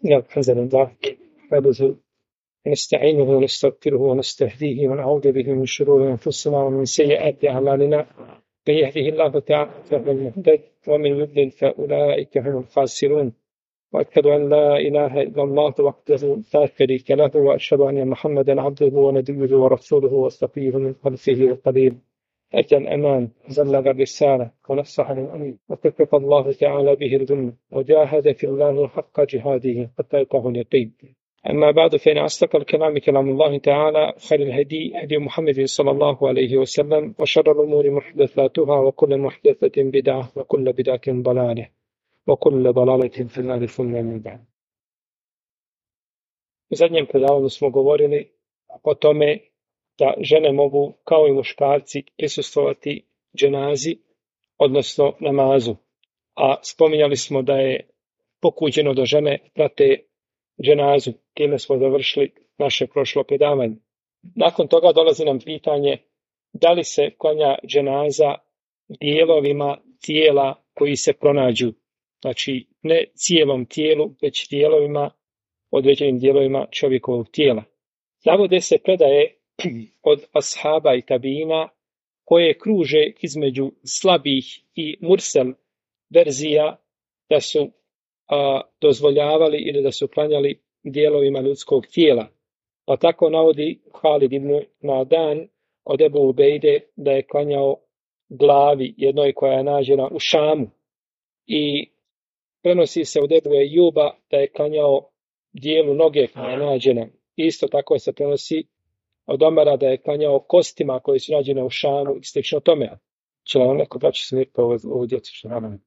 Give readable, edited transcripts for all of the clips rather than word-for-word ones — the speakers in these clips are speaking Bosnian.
إن الحمد لله نحمده ونستعينه ونستغفره ونستهديه ونعوذ به من شرور أنفسنا ومن سيئات أعمالنا. من يهده الله تعالى فهو المهتد ومن يضلل فأولئك هم الخاسرون. وأشهد أن لا إله إلا الله وحده لا شريك له وأشهد أن محمدا عبده ونبيه ورسوله وصفيه من خلقه وقليله. أدى الأمان بلغ الرسالة ونصح للأمين وكفف الله تعالى به الغمة وجاهد في الله حق جهاده حتى أتاه اليقين. أما بعد فإن أصدق الكلام كلام الله تعالى خير الهدي هدي محمد صلى الله عليه وسلم وشر الأمور محدثاتها وكل محدثة بدعة وكل بدعة ضلالة وكل ضلالة في النار ثم من بعد. U zadnjem predavanju smo govorili o tome da žene mogu, kao i muškarci, prisustvovati dženazi, odnosno namazu. A spominjali smo da je pokuđeno da žene prate dženazu. Time smo završili naše prošlo predavanje. Nakon toga dolazi nam pitanje da li se klanja dženaza dijelovima tijela koji se pronađu. Znači, ne cijelom tijelu, već dijelovima, određenim dijelovima čovjekovog tijela. Navode se predaje od ashaba i tabina koje kruže između slabih i mursel verzija da su dozvoljavali ili da su klanjali dijelovima ljudskog tijela. Pa tako navodi Halid ibn Madan od Ebu Ubejde da je klanjao glavi jednoj koja je nađena u Šamu. I prenosi se od Ebu Ejuba da je klanjao dijelu noge koja je nađena. Isto tako se prenosi od Omara da je klanjao kostima koje su nađene u Šamu i slično tome. Će li vam neko braći smiriti ovu djecu što radimo?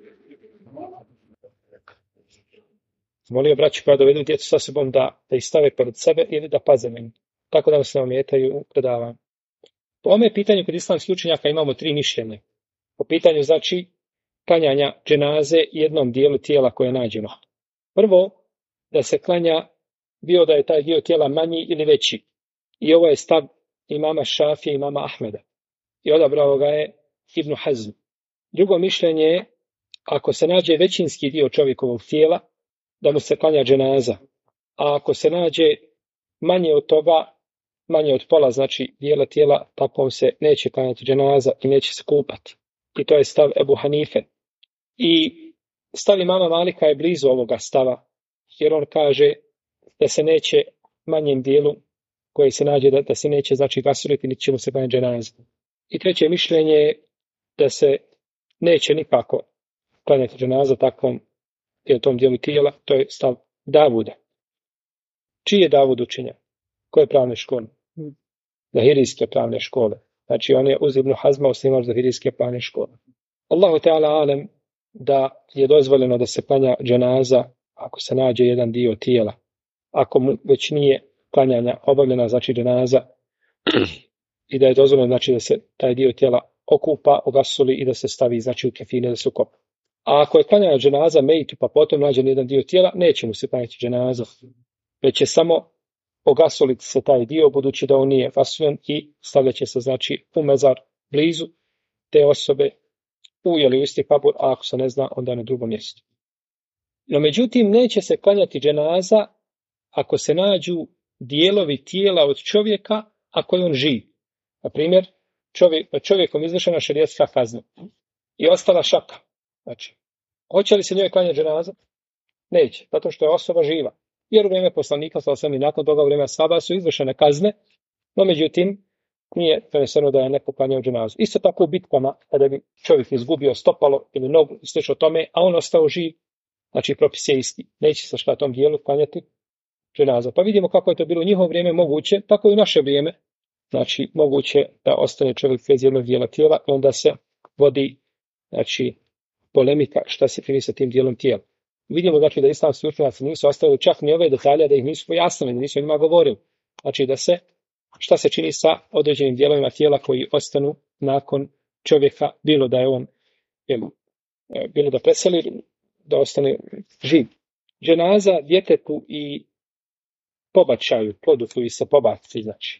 Molio braću koja dovedu djecu sa sobom da ih stave pored sebe ili da paze meni. Tako da se ometaju u predavanju. Po ome pitanju kod islamskih učenjaka imamo 3 mišljenja. Po pitanju znači klanjanja dženaze jednom dijelu tijela koje je nađeno. Prvo, da se klanja bio da je taj dio tijela manji ili veći. I ovo je stav imama Šafije i imama Ahmeda. I odabrao ga je Ibn Hazm. Drugo mišljenje je, ako se nađe većinski dio čovjekovog tijela, da mu se klanja dženaza. A ako se nađe manje od toga, manje od pola, znači dijela tijela, takvom se neće klanjati dženaza i neće se kupati. I to je stav Ebu Hanife. I stav imama Malika je blizu ovoga stava, jer on kaže da se neće manjem dijelu koji se nađe, da se neće znači gasuliti, niti će mu se klanjati dženaza. I treće mišljenje je da se neće nikako klanjati dženaza takvom ili tom dijelu tijela, to je stav Davuda. Čiji je Davud učenjak? Koje pravne škole? Zahirijske pravne škole. Znači on je uz Ibn Hazma osnivač zahirijske pravne škole. Allahu Teala alem da je dozvoljeno da se klanja dženaza ako se nađe jedan dio tijela. Ako mu već nije klanjanja obavljena, znači dženaza, i da je dozvoljeno znači da se taj dio tijela okupa, ogasuli i da se stavi znači u kefine da se ukopa. A ako je klanjana dženaza mejtu pa potom nađen jedan dio tijela, neće mu se klanjati dženaza, već će samo ogasoliti se taj dio budući da on nije fasulen i stavljat će se znači u mezar blizu te osobe u isti kabur, a ako se ne zna onda na drugom mjestu. No međutim neće se klanjati dženaza ako se nađu dijelovi tijela od čovjeka ako je on živ. Na primjer, čovjekom izvršena šerijatska kazna i ostala šaka. Znači, hoće li se njoj klanjati dženaza? Neće, zato što je osoba živa. Jer u vrijeme poslanika, i nakon toga u vrijeme ashaba su izvršene kazne, no međutim, nije preneseno da je neko klanjao dženazu. Isto tako u bitkama, kada bi čovjek izgubio stopalo ili nogu i slično tome, a on ostao živ, znači propis je isti. Neće se šta tom dijelu klanjati dženaza. Pa vidimo kako je to bilo u njihovo vrijeme moguće, tako i u naše vrijeme. Znači, moguće da ostane čovjek bez jednog dijela tijela i onda se vodi, znači, polemika šta se čini sa tim dijelom tijela. Vidimo znači da islamski učenjaci nisu ostavili čak ni ove detalje da ih nisu pojasnili, nisu o njima govorili. Znači da se, šta se čini sa određenim dijelovima tijela koji ostanu nakon čovjeka, bilo da je on, bilo da preseli, da ostane živ. Dženaza djetetu i pobačaju, plodu koji se pobaci, znači.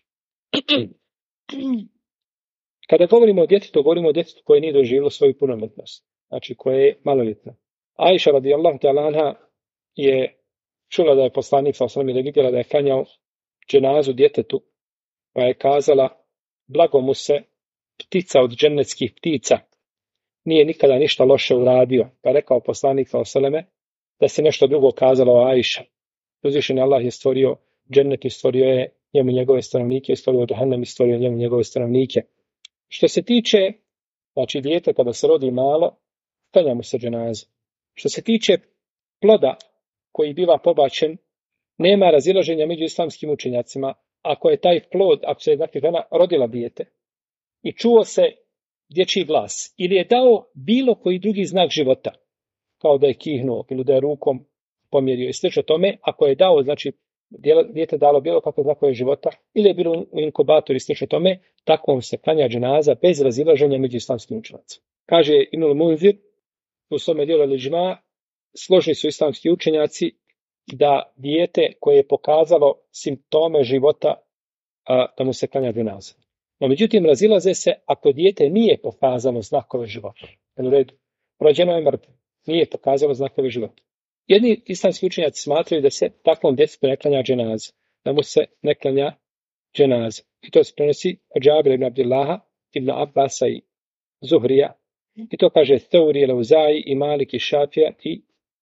Kada govorimo o djetetu, govorimo o djetetu koje nije doživjelo svoju punoljetnost, znači koje je maloljetno. Ajša radijallahu ta'ala anha je čula da je poslanik sallallahu alejhi ve sellem vidjela da je klanjao dženazu djetetu, pa je kazala: blago mu se, ptica od džennetskih ptica, nije nikada ništa loše uradio. Pa je rekao poslanik sallallahu alejhi ve sellem da se nešto drugo kazalo o Ajša. Uzvišeni Allah je stvorio džennet i stvorio je njemu njegove stanovnike, i stvorio džehennem i stvorio njemu njegove stanovnike. Što se tiče, znači dijete kada se rodi malo, klanja mu se dženaza. Što se tiče ploda koji biva pobačen, nema razilaženja među islamskim učenjacima. Ako je taj plod, ako se znači žena rodila dijete i čuo se dječji glas ili je dao bilo koji drugi znak života, kao da je kihnuo ili da je rukom pomjerio i slično tome, ako je dao, znači dijete dalo bilo kakve znakove života ili je bilo u inkubatoru i slično tome, takvom se klanja dženaza bez razilaženja među islamskim učenjacima. Kaže Ibnul Munzir u svome dijelu Al-Iđma, složni su islamski učenjaci da dijete koje je pokazalo simptome života, da mu se klanja dženaza. No međutim, razilaze se ako dijete nije pokazalo znakove života. U redu, rođeno je mrtvo, nije pokazalo znakove života. Jedni islamski učenjaci smatraju da se takvom djetetu ne klanja dženaza, da mu se ne klanja dženaza. I to se prenosi od Džabira ibn Abdillaha, ibn Abbasa i Zuhrija. I to kaže Thauri, Lauzai i Malik i Šafija i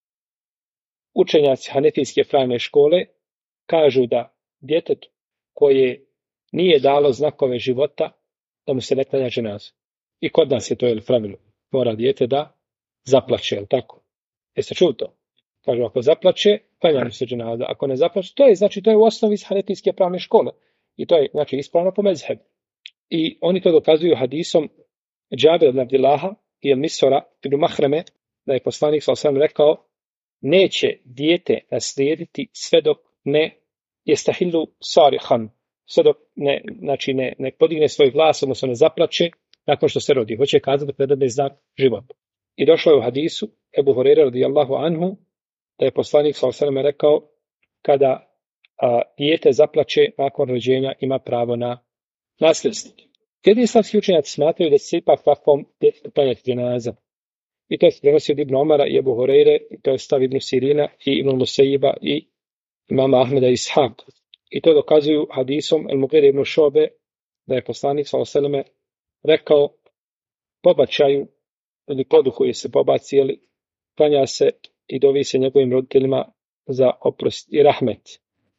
učenjaci Hanefijske pravne škole kažu da djetetu koje nije dalo znakove života, da mu se ne klanja dženaza. I kod nas je to pravilo. Mora dijete da zaplače, je li tako? Jeste čuli to? Kažu, ako zaplače, klanja mu se dženaza. Ako ne zaplače, to je u osnovi iz Hanefijske pravne škole. I to je, znači, ispravno po mezhebu. I oni to dokazuju hadisom Džabira ibn Abdillaha i Misora ibn Mahreme, da je poslanik sallallahu alejhi ve sellem rekao: neće dijete naslijediti sve dok ne jestahilu sarihan, sve dok ne podigne svoj glas, odnosno ne zaplače nakon što se rodi. Hoće kazati da ne znak života. I došlo je u hadisu Ebu Hurajre radijallahu anhu da je poslanik sallallahu alejhi ve sellem rekao: kada dijete zaplače nakon rođenja, ima pravo na nasljedstvo. Jedni islamski učenjaci smatraju da se ipak takvom djetetu klanjati dženaza. I to se prenosi od Ibn Omara i Ebu Hurajre, i to je stav Ibn Sirina i Ibn Musajiba i imama Ahmeda i Ishaq. I to dokazuju hadisom El-Mughire ibn Šobe, da je poslanik sallallahu alejhi ve sellem rekao: pobačaju ili plodu koji se pobaci, klanja se i dovi se njegovim roditeljima za oprost i rahmet.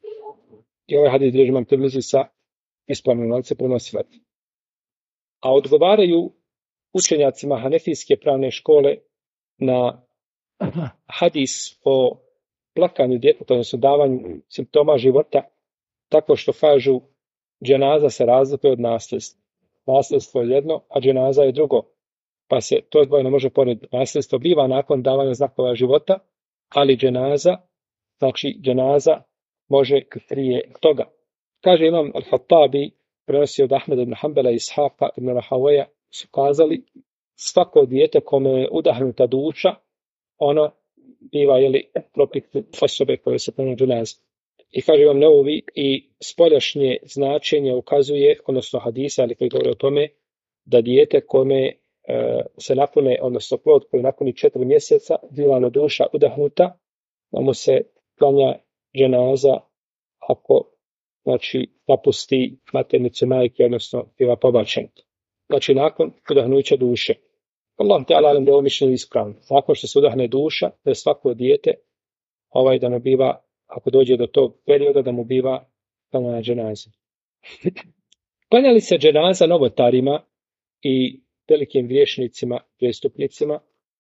I ovaj hadis bilježi Imam Tirmizi sa ispravnim lancem prenosilaca. A odgovaraju učenjacima Hanefijske pravne škole na hadis o plakanju djeteta, odnosno davanju simptoma života, tako što kažu dženaza se razlikuje od nasljedstva. Nasljedstvo je jedno, a dženaza je drugo. Pa se to dvoje ne može porediti. Nasljedstvo biva nakon davanja znakova života, ali dženaza može prije toga. Kaže Imam Al-Hattabi, prenosi od Ahmeda ibn Hanbala i Ishaqa ibn Rahawaja, su kazali: svako dijete kome je udahnuta duša, ono biva propit osobe koje se klanja dženaza. I kaže Imam Nevovi, i spoljašnje značenje ukazuje, odnosno hadisa, ali koji govori o tome, da dijete kome se napune, odnosno plod koji napuni 4 mjeseca, biva duša udahnuta, da mu se klanja dženaza ako napusti maternicu majke, odnosno biva pobačen. Znači nakon udahnuća duše. Allah te alalem da je ovo mišljenje ispravno. Nakon što se udahne duša, da je svako dijete da mu biva, ako dođe do tog perioda, da mu biva klanjana dženaza. Klanjali se dženaza novotarima i velikim griješnicima, prijestupnicima.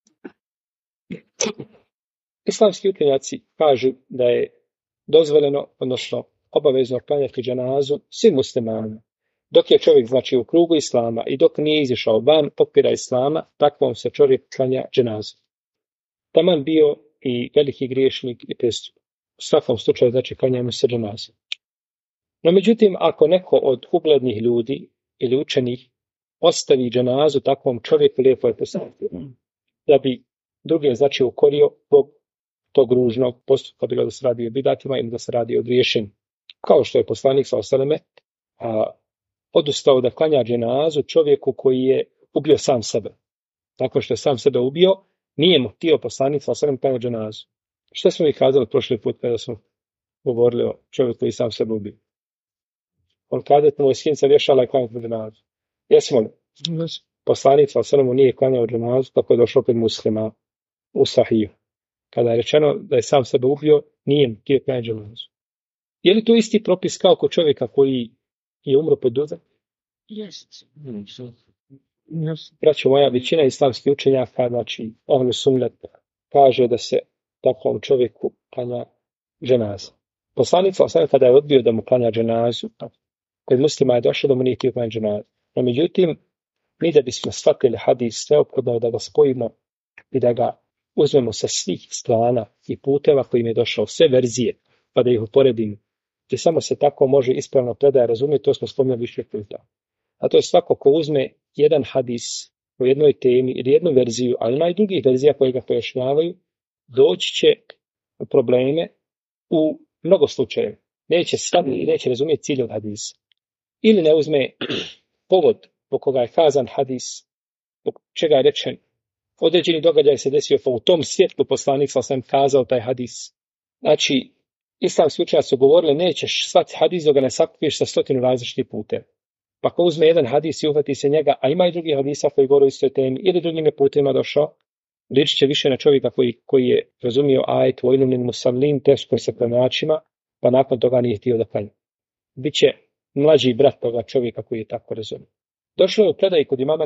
Islamski učenjaci kažu da je dozvoljeno, odnosno obavezno klanjati dženazu svim muslimanima. Dok je čovjek u krugu islama i dok nije izišao van okvira islama, takvom se čovjek klanja dženazu. Taman bio i veliki griješnik i prestup. U svakom slučaju klanja mu se dženazu. No međutim, ako neko od uglednih ljudi ili učenih ostavi dženazu takvom čovjeku, lijepo je postaviti, da bi druge ukorio tog ružnog postupka, bilo da se radi o bidatima ili da se radi o griješenju. Kao što je poslanik sallallahu alejhi ve sellem odustao da klanja dženazu čovjeku koji je ubio sam sebe. Tako što je sam sebe ubio, nije mu htio poslanik sallallahu alejhi ve sellem klanja dženazu. Što smo mi kazali prošli put kada smo govorili o čovjeku koji sam sebe ubio. On kaže da mu skinca vješala i klanjati dženazu. Jesmo li? Poslanik sallallahu nije klanjao dženazu, tako je došlo opet Muslima u Sahiju. Kada je rečeno da je sam sebe ubio, nije htio klanjati dženazu. Je li to isti propis kao kod čovjeka koji je umro pod dozom? Jest. Braćo moja, većina islamskih učenjaka, znači ahlu sunnet, kaže da se takvom čovjeku klanja dženaza. Poslanik sallallahu kada je odbio da mu klanja dženazu, kod muslima je došlo da mu nije htio klanjati dženazu. No međutim, mi da bismo shvatili hadis, neophodno je da ga spojimo i da ga uzmemo sa svih strana i puteva kojim je došao, sve verzije, pa da ih uporedimo. I samo se tako može ispravno predaje razumjeti, to smo spominjali više puta. A to je svako ko uzme jedan hadis u jednoj temi ili jednu verziju, ali ima i drugih verzija koje ga pojašnjavaju, doći će u probleme u mnogo slučajeva. Neće shvatiti i neće razumjeti cilj od hadisa. Ili ne uzme povod po koga je kazan hadis, po čega je rečen, određeni događaj se desio, pa u tom svjetlu poslanik sam kazao taj hadis. Znači, islamski učenjaci su govorili, nećeš shvatiti hadis dok ga ne sakupiš sa 100 različitih puteva. Pa ko uzme jedan hadis i uhvati se njega, a ima i drugih hadisa koji govore o istoj temi, ili drugim je putima došao, liči će više na čovjeka koji je razumio ajet vojnumin musallin, teško sa klanjačima, pa nakon toga nije htio da klanja. Biće mlađi brat toga čovjeka koji je tako razumio. Došlo je u predaji kod imama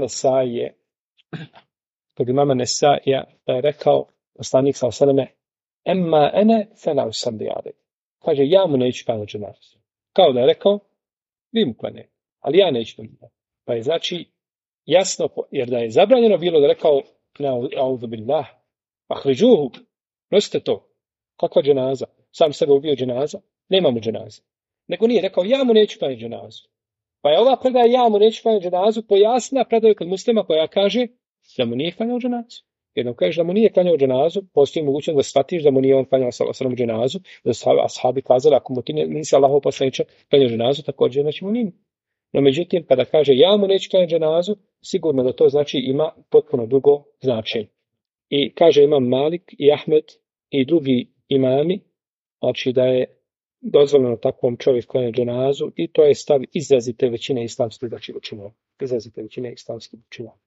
Nesaija, da je rekao poslanik sallallahu alejhi ve selleme, emma ene fela usalli alejhi. Kaže, ja mu neću klanjati dženazu. Kao da je rekao, vi mu klanjate, ali ja neću klanjati. Pa je znači jasno, jer da je zabranjeno bilo da je rekao, a'udhu billah, ahriđuhu, nosite to. Kakva dženaza? Sam sebe ubio dženaza? Nema mu dženaza. Nego nije rekao, ja mu neću klanjati dženazu. Pa je ova predaja, ja mu neću klanjati dženazu, pojasnila predaju kod muslima koja kaže da mu nije klanjao dženazu. Jednom kažeš da mu nije klanjao dženazu, postoji mogućnost da shvatiš da mu nije on klanjao sallallahu dženazu, da su ashabi kazali, ako mu ti nisi Allahov poslaniče klanjao dženazu, također znači mu nije. No međutim, kada kaže ja mu neću klanjati dženazu, sigurno da to znači ima potpuno drugo značenje. I kaže imam Malik i Ahmed i drugi imami, znači da je dozvoljeno takvom čovjeku klanjati dženazu i to je stav izrazite većine islamskih učenjaka. Izrazite većine islamskih učenjaka.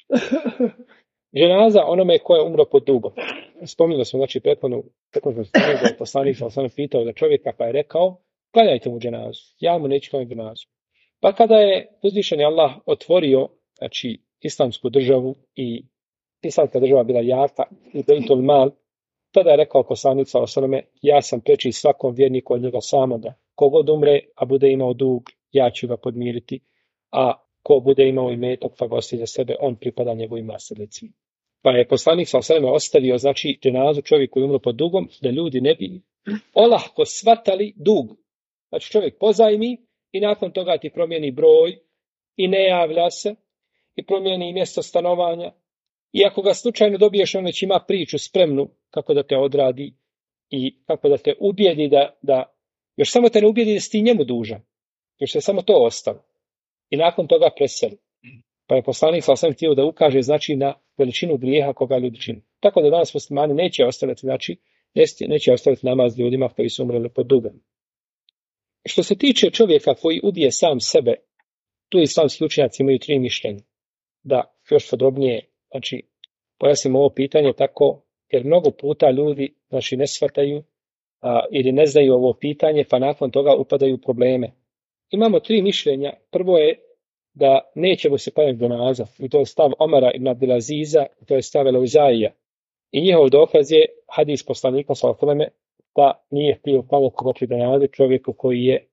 Dženaza onome ko je umro pod dugom. Spominjali smo, znači, prethodno da je poslanik sam pitao da čovjeka, pa je rekao, klanjajte mu dženazu, ja mu neću klanjati dženazu. Pa kada je uzvišeni Allah otvorio, znači, islamsku državu i islamska država bila jaka i Bejtul Mal, tada je rekao poslanik sallallahu alejhi ve selleme, ja sam preči svakom vjerniku od njega samoga. Kogod umre, a bude imao dug, ja ću ga podmiriti, a ko bude imao imetak pa ga ostavi za sebe, on pripada njegovim nasljednicima. Pa je poslanik sallallahu alejhi ve selleme ostavio, znači, dženazu čovjek koji umro pod dugom, da ljudi ne bi olahko shvatali dug. Znači, čovjek pozajmi i nakon toga ti promijeni broj i ne javlja se i promijeni mjesto stanovanja. I ako ga slučajno dobiješ, on već ima priču spremnu kako da te odradi i kako da te ubijedi da još samo te ne ubijedi da si ti njemu dužan. Još se samo to ostalo. I nakon toga preseli. Pa je poslanik sallallahu htio da ukaže, znači, na veličinu grijeha koga ljudi čine. Tako da danas muslimani neće ostaviti, znači, neće ostaviti namaz ljudima koji su umreli pod dugom. Što se tiče čovjeka koji ubije sam sebe, tu islamski učenjaci imaju 3 mišljenja. Da još podrobnije, znači, pojasnimo ovo pitanje tako, jer mnogo puta ljudi, znači, ne shvataju ili ne znaju ovo pitanje, pa nakon toga upadaju u probleme. Imamo 3 mišljenja. Prvo je da nećemo se klanjati dženaza, i to je stav Omara ibn Abdelaziza, i to je stav Elauzaija. I njihov dokaz je hadis poslanika sallallahu alejhi ve selleme da nije htio klanjati dženazu čovjeku koji je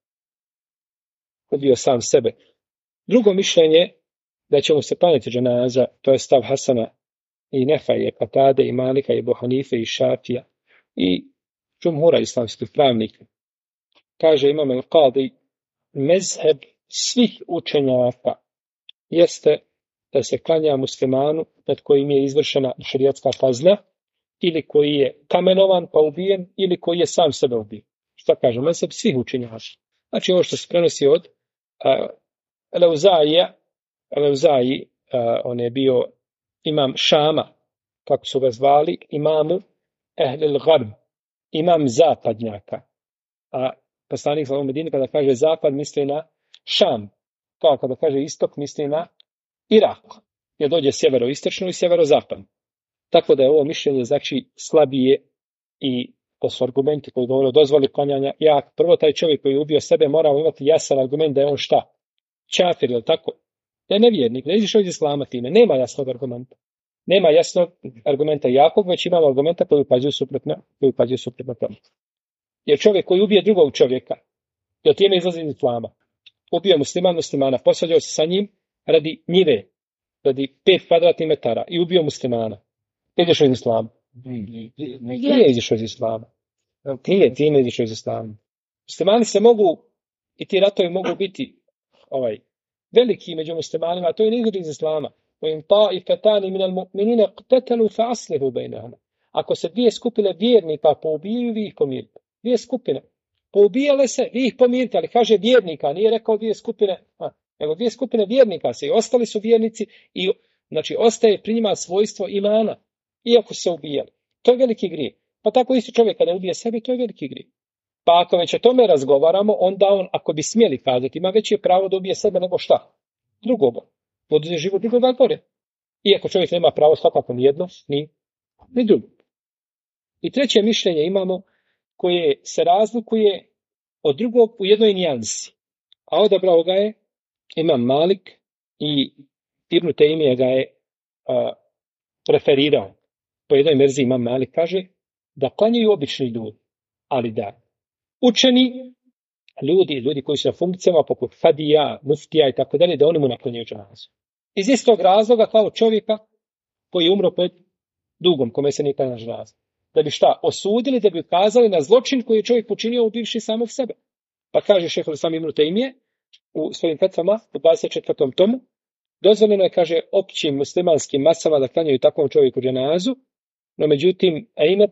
ubio sam sebe. Drugo mišljenje da ćemo se klanjati dženaza, to je stav Hasana i Nefaje, Katade i Malika i Ebu Hanife i Šafija i džumhura islamskih pravnika. Kaže imam al-Qadi, mezheb svih učenjaka jeste da se klanja muslimanu nad kojim je izvršena šerijatska kazna, ili koji je kamenovan pa ubijen, ili koji je sam sebe ubijen. Šta kaže? Mezheb svih učenjaka. Znači ovo što se prenosi od Elauzaji, on je bio imam Šama, kako su ga zvali, imamu Ehlil Garb, imam zapadnjaka. A poslanik u Medini kada kaže zapad misli na Šam, kao kada kaže istok misli na Irak, jer dođe sjeveroistočno i sjeverozapadno. Tako da je ovo mišljenje znači slabije i to su argumenti koji govore o dozvoli klanjanja jak. Prvo taj čovjek koji je ubio sebe mora imati jasan argument da je on šta? Čafir, je li tako? Da je nevjernik, ne izišao iz islama time. Nema jasnog argumenta. Nema jasnog argumenta jakog, već imamo argumenta koji upađuju suprotno tome. Jer čovjek koji ubije drugog čovjeka, da time izlazi iz islama, ubio muslimana, posvađao se sa njim radi njive, radi 5 kvadratnih metara i ubio muslimana. Izišao iz islama. Nije izišao iz islama. Time izišao iz islama. Muslimani se mogu, i ti ratovi mogu biti veliki među muslimanima, a to je ne izlazi iz islama. Ako se dvije skupine vjernika poubijaju, vi ih pomirite. Dvije skupine. Poubijale se, vi ih pomirite, ali kaže vjernika, nije rekao dvije skupine, nego dvije skupine vjernika se i ostali su vjernici i znači ostaje pri njima svojstvo imana, iako se ubijali. To je veliki grijeh. Pa tako isto čovjek kada ubije sebe, to je veliki grijeh. Pa ako već o tome razgovaramo, onda on, ako bi smjeli kazati, ima veće pravo da ubije sebe nego šta? Drugoga. Oduzeti život drugoga gore. Iako čovjek nema pravo svakako ni jedno, ni drugo. I treće mišljenje imamo koje se razlikuje od drugog u jednoj nijansi. A odabrao ga je Imam Malik i Ibn Tejmije ga je preferirao. Po jednoj verziji Imam Malik kaže da klanjaju obični ljudi, ali da učeni ljudi koji su na funkcijama poput Fadija, Muftija i tako dalje, da oni mu naklanjaju dženazu. Iz istog razloga kao čovjeka koji je umro pred dugom, kome se nije klanja dženaza. Da bi šta? Osudili, da bi ukazali na zločin koji je čovjek počinio ubivši samog sebe. Pa kaže šejhul islam Ibn Tejmije u svojim fetvama u 24. tomu, dozvoljeno je, kaže, općim muslimanskim masama da klanjaju takvom čovjeku dženazu, no međutim,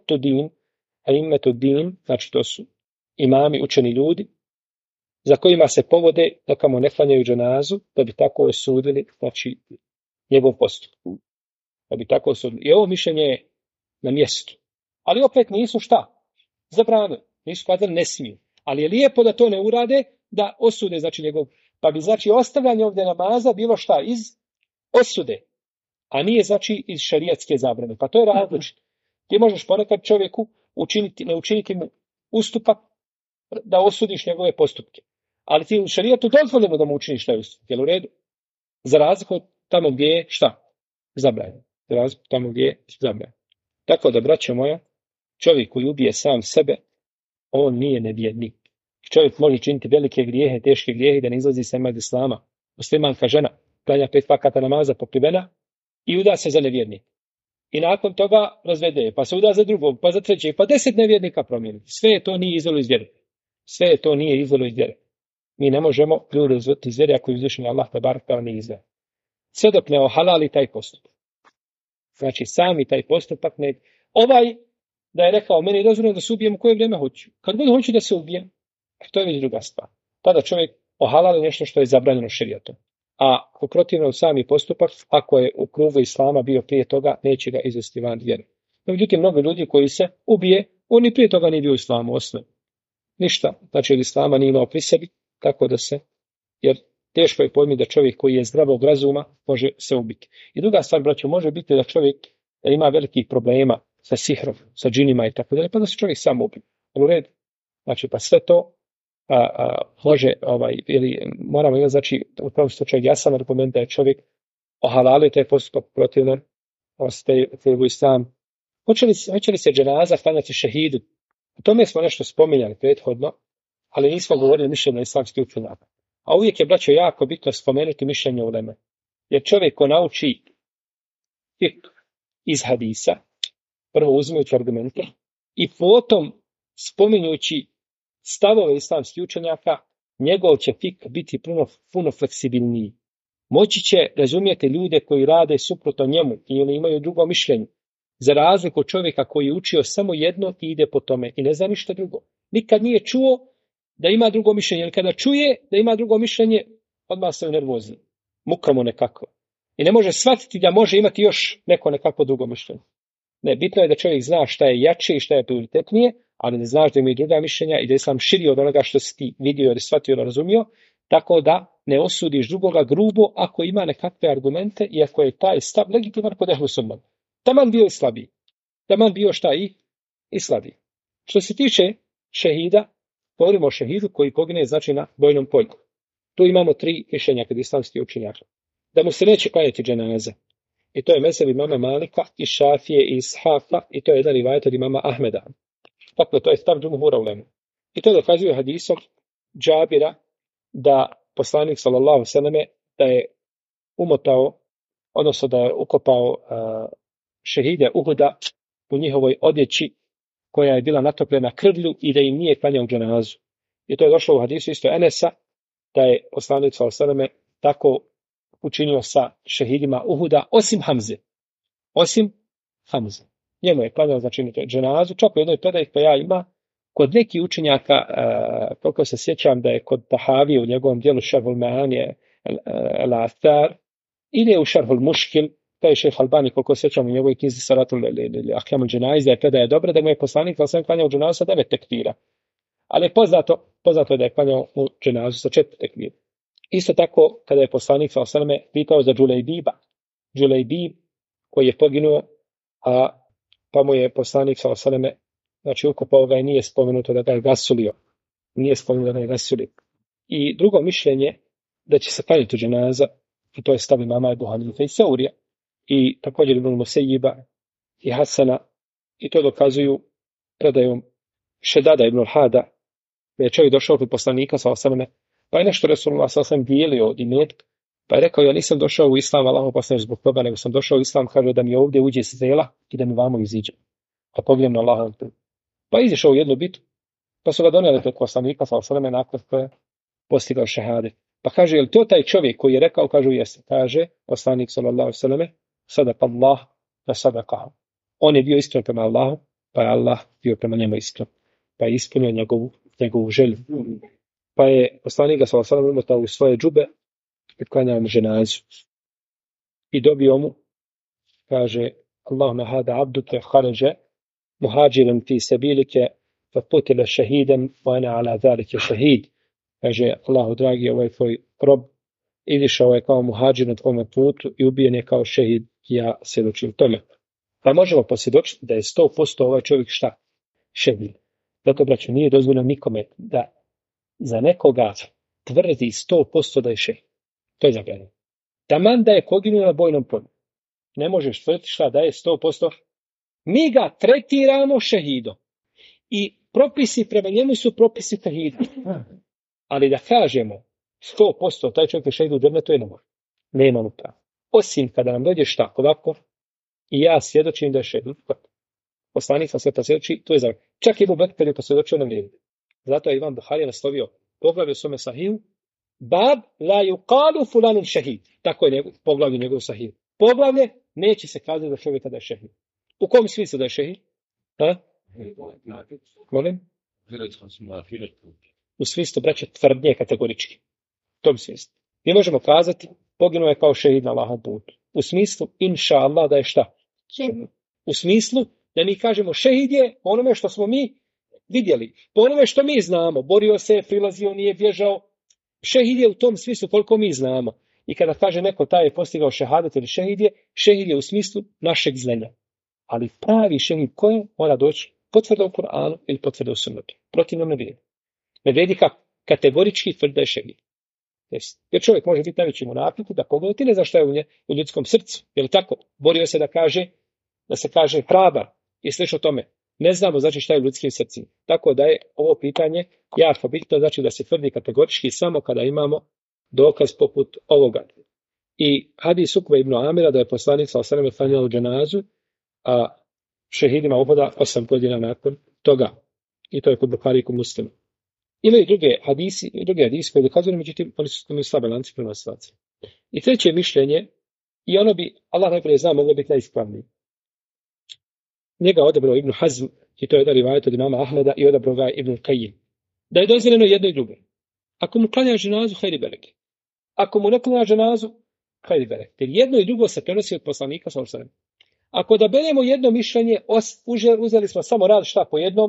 aimetu din, znači to su imami, učeni ljudi, za kojima se povode da kamo ne klanjaju dženazu, da bi tako osudili, znači, njegov postup. Da bi tako osudili. I ovo mišljenje je na mjestu. Ali opet nisu šta? Zabranili. Nisu kazali ne smiju. Ali je lijepo da to ne urade, da osude, znači njegov. Pa bi, znači, ostavljanje ovdje namaza bilo šta? Iz osude. A nije, znači, iz šarijatske zabrane. Pa to je različito. Ti možeš ponekad čovjeku ne učiniti mu ustupak da osudiš njegove postupke. Ali ti u šarijatu dozvoljeno da mu učiniš taj ustupak. Jel u redu? Za razliku od tamo gdje je šta? Zabranjeno. Za razliku od tamo gdje je zabranjeno. Tako da, braćo moja, čovjek koji ubije sam sebe, on nije nevjernik. Čovjek može činiti velike grijehe, teške grijehe da ne izlazi sa iz islama. Muslimanka žena klanja 5 vakata namaza pokrivena i uda se za nevjernik. I nakon toga razvede, pa se uda za drugog, pa za trećeg, pa 10 nevjernika promijeniti. Sve to nije izvelo iz vjere. Sve to nije izvelo iz vjere. Mi ne možemo ljude izvesti iz vjere ako je uzvišen Allah tebarek ve ne izvede. Sve dok ne ohalali taj postupak. Znači sami taj postupak ne. Da je rekao, meni je dozvoljeno da se ubijem u koje vrijeme hoću. Kad god hoću da se ubijem, to je već druga stvar. Tada čovjek ohalali nešto što je zabranjeno šerijatom. A protivno sami postupak, ako je u krugu islama bio prije toga, neće ga izvesti van vjere. Međutim, mnogo ljudi koji se ubije, oni prije toga nije bio u islamu osnovu. Ništa, znači od islama nije imao pri sebi, tako da se, jer teško je pojmiti da čovjek koji je zdravog razuma može se ubiti. I druga stvar, braćo, može biti da čovjek ima velikih problema sa sihrom, sa džinima i tako dalje, pa da se čovjek sam ubije. U redu. Znači, pa sve to može, ili moramo imati, znači, u tom slučaju jasan argument da je čovjek ohalalio taj postupak protivno ostaje sam. Hoće li se dženaza klanjati šehidu? O tome smo nešto spominjali prethodno, ali nismo govorili mišljenje islamskih učenjaka. A uvijek je, braćo, jako bitno spomenuti mišljenje uleme. Jer čovjek ko nauči fik iz hadisa, prvo uzimajući argumente i potom spominjući stavove islamskih učenjaka, njegov će fik biti puno fleksibilniji. Moći će razumjeti ljude koji rade suprotno njemu ili imaju drugo mišljenje. Za razliku od čovjeka koji je učio samo jedno i ide po tome i ne zna ništa drugo. Nikad nije čuo da ima drugo mišljenje, jer kada čuje da ima drugo mišljenje, odmah se nervozni. Muka mu nekako. I ne može shvatiti da može imati još neko nekako drugo mišljenje. Ne, bitno je da čovjek zna šta je jače i šta je prioritetnije, ali ne znaš da imaju druga mišljenja i da je islam širi od onoga što si ti vidio ili shvatio ili razumio, tako da ne osudiš drugoga grubo ako ima nekakve argumente i ako je taj stav legitiman kod ehlu sunnata. Taman bio i slabiji. Taman bio šta i slabiji. Što se tiče šehida, govorimo o šehidu koji pogine znači na bojnom polju. Tu imamo 3 mišljenja kod islamskih učenjaka. Da mu se neće klanjati dženaza. I to je mezheb imama Malika i Šafije i Ishaqa i to je jedan rivajet od imama Ahmeda. Dakle, to je stav džumhura uleme. I to dokazuje hadisom Džabira da poslanik sallallahu selleme da je umotao, odnosno da je ukopao šehide Uhuda u njihovoj odjeći koja je bila natopljena krvlju i da im nije klanjao dženazu. I to je došlo u hadisu isto Enesa da je poslanik sallallahu selleme tako učinio sa šehidima Uhuda osim Hamze. Osim Hamze. Njemu je klanjao znači dženazu, čak u jednoj predaji koja ima kod nekih učenjaka, koliko se sjećam da je kod Tahavije u njegovom dijelu Šarhul Me'anije el-Athar, ide u Šarhul Muškil, to je šejh Albani, koliko se sjećam u njegovoj knjizi Salatul Ahkamul Dženaiz, da je predaja dobra, da mu je poslanik da sam klanjao dženazu sa 9 tekbira. Ali je poznato je da je klanjao u dženazu sa 4 tekbira. Isto tako, kada je poslanik sallallahu pitao za Džulejbib koji je poginuo, pa mu je poslanik sallallahu znači ukopao ga i nije spomenuto da ga je gasulio. Nije spomenuto da ga je gasulio. I drugo mišljenje da će se klanjati dženaza, i to je stav imama Ebu Hanife i Seurija, i također Ibn Musejiba i Hasana, i to dokazuju predajom Šedada Ibn Hada, da je čovjek došao kod poslanika sallallahu pa je nešto Resulullah sallallahu dijelio od imetka, pa je rekao, ja nisam došao u islam, Allahu poslanik zbog toga, nego sam došao u islam, kaže da mi ovdje uđe zela i da mi vamo iziđe. Pa pogledam na Allahov put. Pa je izišao u jednu bitku, pa su ga donijeli kod poslanika sallallahu nakon što je postigao šehade. Pa kaže, je li to taj čovjek koji je rekao, kažu jeste. Kaže poslanik sallallahu sadaka Allah da sadaka. On je bio iskren prema Allahu, pa je Allah bio prema njemu iskren. Pa je ispunio njegovu želju. Pa je poslanik ga sallallahu umotao u svoje džube i klanjao mu ženazu. I dobio mu, kaže, Allahumma hada abduke haređe muhađiran fi sabilike fa putila šahidem wa ana ala zalike šahid. Kaže, Allahu dragi, ovaj tvoj rob izišao je kao muhađir na tvome putu i ubijen je kao šehid, ja svjedočim tome. Pa možemo posvjedočiti da je 100% ovaj čovjek šta? Šehid. Zato, braćo, nije dozvoljeno nikome da za nekoga tvrdi 100% da je šehid. To je zabranjeno. Taman da je poginuo na bojnom polju. Ne možeš tvrditi šta da je 100%. Mi ga tretiramo šehidom. I propisi prema njemu su propisi šehida. Ali da kažemo 100% taj čovjek je šehid u džennetu, ne može. Nemamo pravo. Osim kada nam dođe šta ovako i ja svjedočim da je šehid. Poslanik sam sve svjedoči, to je zabranjeno. Čak i Ebu Bekr je posvjedočio na vrijeme. Zato je Imam Buharija naslovio poglavlje u svome sahihu Bab la yuqalu fulanun šehid. Tako je poglavlje njegov sahihu. Poglavlje neće se kazati da čovjeka da je šehid. U kom smislu da je šehid? Molim? U smislu, braće, tvrdnje kategorički. U tom smislu. Mi možemo kazati, poginuo je kao šehid na Allahom putu. U smislu, inša Allah, da je šta? U smislu, da mi kažemo šehid je onome što smo mi vidjeli. Po onome što mi znamo. Borio se, prilazio, nije bježao. Šehid je u tom smislu koliko mi znamo. I kada kaže neko taj je postigao šehadet ili šehid je u smislu našeg znanja. Ali pravi šehid koje mora doći potvrda u Kur'anu ili potvrda u sunnetu. Protivno ne vrijedi. Ne vrijedi kategorički tvrda je šehid. Jer čovjek može biti najveći munafik da pogleda, ti ne znaš šta je u ljudskom srcu. Je li tako? Borio se da se kaže hrabar i slično tome. Ne znamo znači šta je u ljudskim srcima. Tako da je ovo pitanje jako bitno, znači da se tvrdi kategorički samo kada imamo dokaz poput ovoga. I hadis Ukve ibn Amira da je poslanik sallallahu alejhi ve sellem klanjao dženazu, a šehidima Uhuda 8 godina nakon toga. I to je kod Buhari i kod Muslima. Ima i druge hadisi koji dokazuju, međutim, oni su imali slabe lanci prenosilaca. I treće mišljenje, i ono bi, Allah najbolje zna, moglo biti najispravnije. Njega odabrao Ibn Hazm, i to je jedan rivajet od imama Ahmeda, i odabrao ga Ibn Kajim. Da je dozvoljeno jedno i drugo. Ako mu klanja dženazu, hajri bereke. Ako mu ne klanja dženazu, hajri bereke. Jer jedno i drugo se prenosi od poslanika sallallahu alejhi ve sellem. Ako da beremo jedno mišljenje, uzeli smo samo rad šta po jednom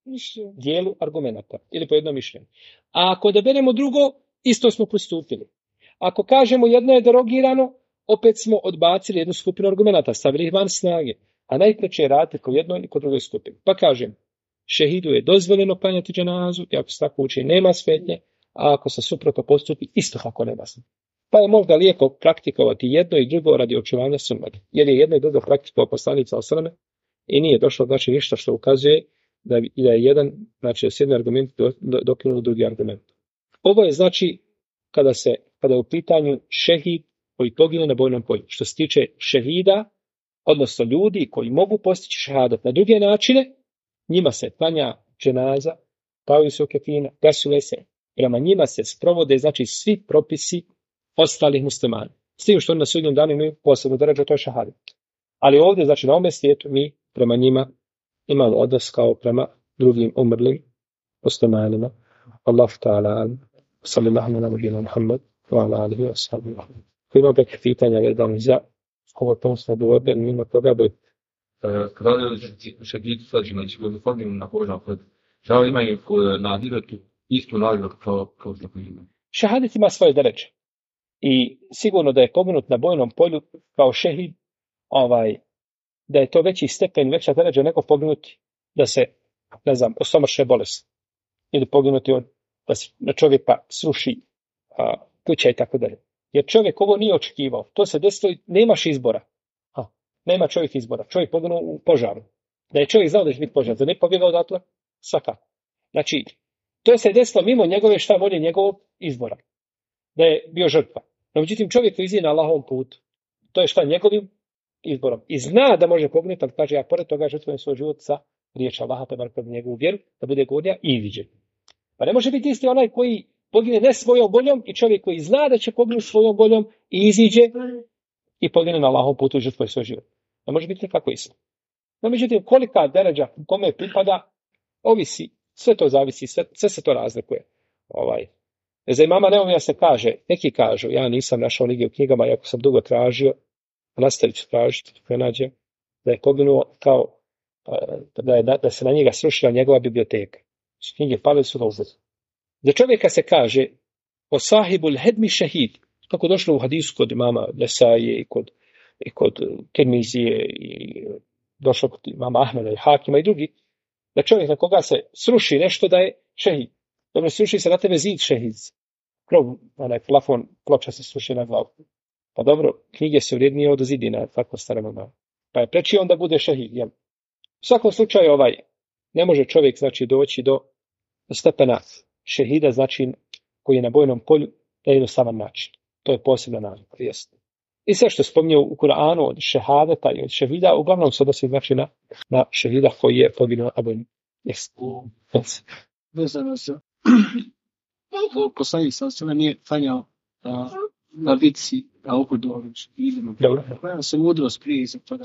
dijelu argumenta ili po jednom mišljenju. A ako odaberemo drugo, isto smo postupili. Ako kažemo jedno je derogirano, opet smo odbacili jednu skupinu argumenata, stavili ih van snage. A najpreće je raditi kod jednoj i kod drugoj skupini. Pa kažem, šehidu je dozvoljeno klanjati dženazu, i ako se tako uči nema smetnje, a ako se suprotno postupi, isto tako nema smetnje. Pa je možda lijepo praktikovati jedno i drugo radi očuvanja sunneta. Jer je jedno i drugo praktikovao poslanik sallallahu alejhi ve sellem i nije došlo znači ništa što ukazuje da je jedan, znači s jednim argumentom dokinuo drugi argument. Ovo je znači kada je u pitanju šehid koji pogine na bojnom polju. Što se tiče šehida, odnosno ljudi koji mogu postići šehadat na druge načine, njima se klanja dženaza, pavaju se u kefina, gasule se, prema njima se sprovode znači svi propisi ostalih muslimana. S tim što oni na sudnjem danu imaju posebnu deređu, to je šehadat. Ali ovdje, znači na ovome svijetu, mi prema njima imamo odnos kao prema drugim umrlim muslimanima. Allahu ta'ala, sallallahu ala nabiyina Muhammad, wa ala alihi wa sahbihi. Ko ima neke pitanja vezano za ovo tomu smo govorili, mimo toga bi kada je šehid sađi, znači koji formiju na Boža pred, da li imaju nadiratu istu nadiratu kao što ima? Šehadet ima svoje deređe. I sigurno da je poginut na bojnom polju kao šehid, da je to veći stepen, veća deređa nego poginuti da se, ne znam, osomašne bolesti. Ili poginuti da se na čovjeka sruši kuća i tako dalje. Jer čovjek ovo nije očekivao. To se desilo, nemaš izbora. Nema čovjek izbora. Čovjek poginuo u požaru. Da je čovjek znao da će biti požar, da ne pobjegao odatle, svakako. Znači, to se desilo mimo njegove šta volje njegovog izbora. Da je bio žrtva. No, međutim, čovjek koji izije na Allahovom putu, to je šta njegovim izborom. I zna da može poginuti, ali kaže, ja pored toga žrtvujem svoj život sa riječi Allaha, pa bar pred njegovu vjeru, da bude gornja i iziđe. Pa ne može biti isti onaj koji pogine ne svojom voljom i čovjek koji zna da će poginuti svojom voljom i iziđe i pogine na Allahovom putu i žrtvuje svoj život. Ne može biti nikako isto. No, međutim, kolika deređa kome pripada, ovisi, sve to zavisi, sve se to razlikuje. Za imama Neovija se kaže, neki kažu, ja nisam našao nigdje u knjigama, iako sam dugo tražio, nastavit ću tražiti, koje nađem, da je poginuo kao, da se na njega srušila njegova biblioteka. Knjige pale su na uvozu. Za čovjeka se kaže, o sahibul hedmi šehid, kako došlo u hadisu kod imama Nesaije i kod Tirmizije i došlo kod imama Ahmeda i Hakima i drugi, da čovjek na koga se sruši nešto da je šehid. Dobro, sruši se na tebe zid šehid. Krov, onaj plafon, ploča se sruši na glavu. Pa dobro, knjige se vrijednije od zidina, tako staramo. Pa je preći onda bude šehid. Jel? U svakom slučaju ne može čovjek znači doći do stepena šehida, znači koji je na bojnom polju na jednostavan način. To je posebna nagrada. I sve što spominje u Kur'anu od šehadeta i od šehida, uglavnom se odnosi znači na šehida koji je poginuo na bojnom. Vezano se. Poslanik se nije klanjao na bitci, na Uhudu. Koja se mudrost prije iza toga?